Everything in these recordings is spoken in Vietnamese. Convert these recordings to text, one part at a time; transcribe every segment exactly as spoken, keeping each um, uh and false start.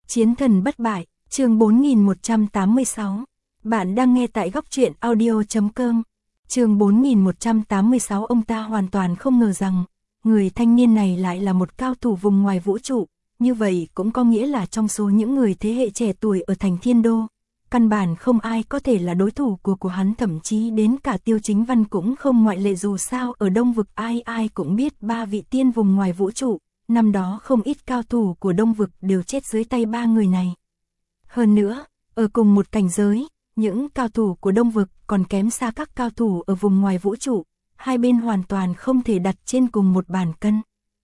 Chiến thần bất bại, chương bốn nghìn một trăm tám mươi sáu. Bạn đang nghe tại góc truyện audio chấm com. Chương bốn nghìn một trăm tám mươi sáu. Ông ta hoàn toàn không ngờ rằng người thanh niên này lại là một cao thủ vùng ngoài vũ trụ, như vậy cũng có nghĩa là trong số những người thế hệ trẻ tuổi ở thành Thiên Đô, căn bản không ai có thể là đối thủ của của hắn, thậm chí đến cả Tiêu Chính Văn cũng không ngoại lệ. Dù sao ở Đông Vực ai ai cũng biết ba vị tiên vùng ngoài vũ trụ, năm đó không ít cao thủ của Đông Vực đều chết dưới tay ba người này. Hơn nữa, ở cùng một cảnh giới, những cao thủ của Đông Vực còn kém xa các cao thủ ở vùng ngoài vũ trụ, hai bên hoàn toàn không thể đặt trên cùng một bàn cân.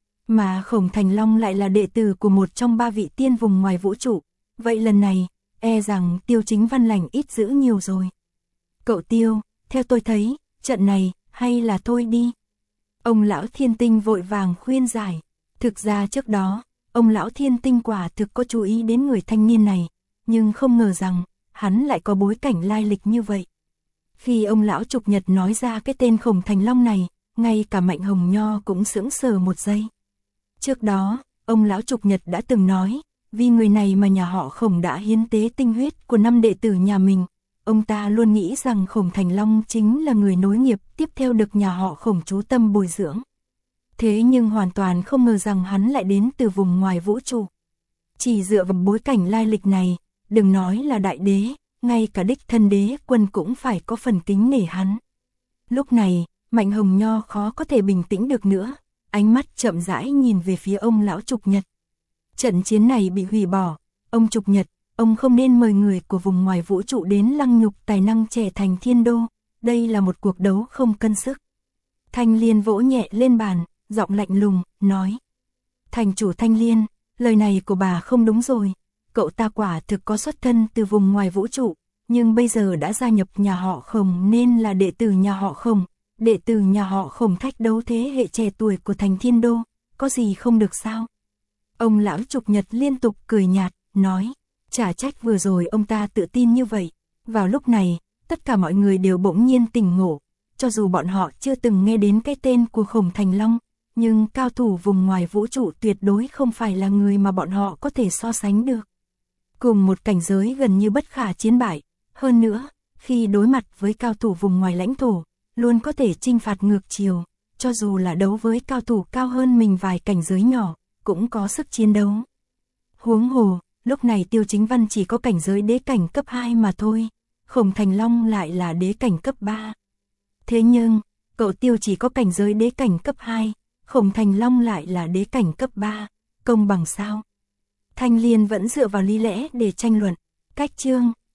Mà Khổng Thành Long lại là đệ tử của một trong ba vị tiên vùng ngoài vũ trụ, vậy lần này, e rằng Tiêu Chính Văn lành ít dữ nhiều rồi. Cậu Tiêu, theo tôi thấy, trận này, hay là thôi đi. Ông lão Thiên Tinh vội vàng khuyên giải. Thực ra trước đó, ông lão Thiên Tinh quả thực có chú ý đến người thanh niên này, nhưng không ngờ rằng, hắn lại có bối cảnh lai lịch như vậy. Khi ông lão Trục Nhật nói ra cái tên Khổng Thành Long này, ngay cả Mạnh Hồng Nho cũng sững sờ một giây. Trước đó, ông lão Trục Nhật đã từng nói, vì người này mà nhà họ Khổng đã hiến tế tinh huyết của năm đệ tử nhà mình. Ông ta luôn nghĩ rằng Khổng Thành Long chính là người nối nghiệp tiếp theo được nhà họ Khổng chú tâm bồi dưỡng. Thế nhưng hoàn toàn không ngờ rằng hắn lại đến từ vùng ngoài vũ trụ. Chỉ dựa vào bối cảnh lai lịch này, đừng nói là đại đế, ngay cả đích thân đế quân cũng phải có phần kính nể hắn. Lúc này, Mạnh Hồng Nho khó có thể bình tĩnh được nữa, ánh mắt chậm rãi nhìn về phía ông lão Trục Nhật. Trận chiến này bị hủy bỏ, ông Trục Nhật, ông không nên mời người của vùng ngoài vũ trụ đến lăng nhục tài năng trẻ thành Thiên Đô, đây là một cuộc đấu không cân sức. Thanh Liên vỗ nhẹ lên bàn, giọng lạnh lùng, nói. Thành chủ Thanh Liên, lời này của bà không đúng rồi, cậu ta quả thực có xuất thân từ vùng ngoài vũ trụ, nhưng bây giờ đã gia nhập nhà họ Khổng nên là đệ tử nhà họ Khổng, đệ tử nhà họ Khổng thách đấu thế hệ trẻ tuổi của thành Thiên Đô, có gì không được sao? Ông lão Trục Nhật liên tục cười nhạt, nói, chả trách vừa rồi ông ta tự tin như vậy. Vào lúc này, tất cả mọi người đều bỗng nhiên tỉnh ngộ, cho dù bọn họ chưa từng nghe đến cái tên của Khổng Thành Long, nhưng cao thủ vùng ngoài vũ trụ tuyệt đối không phải là người mà bọn họ có thể so sánh được. Cùng một cảnh giới gần như bất khả chiến bại, hơn nữa, khi đối mặt với cao thủ vùng ngoài lãnh thổ, luôn có thể chinh phạt ngược chiều, cho dù là đấu với cao thủ cao hơn mình vài cảnh giới nhỏ, cũng có sức chiến đấu. Huống hồ, lúc này Tiêu Chính Văn chỉ có cảnh giới đế cảnh cấp hai mà thôi, Khổng Thành Long lại là đế cảnh cấp ba. Thế nhưng, cậu Tiêu chỉ có cảnh giới đế cảnh cấp hai, Khổng Thành Long lại là đế cảnh cấp ba, công bằng sao? Thanh Liên vẫn dựa vào lý lẽ để tranh luận. Cách chương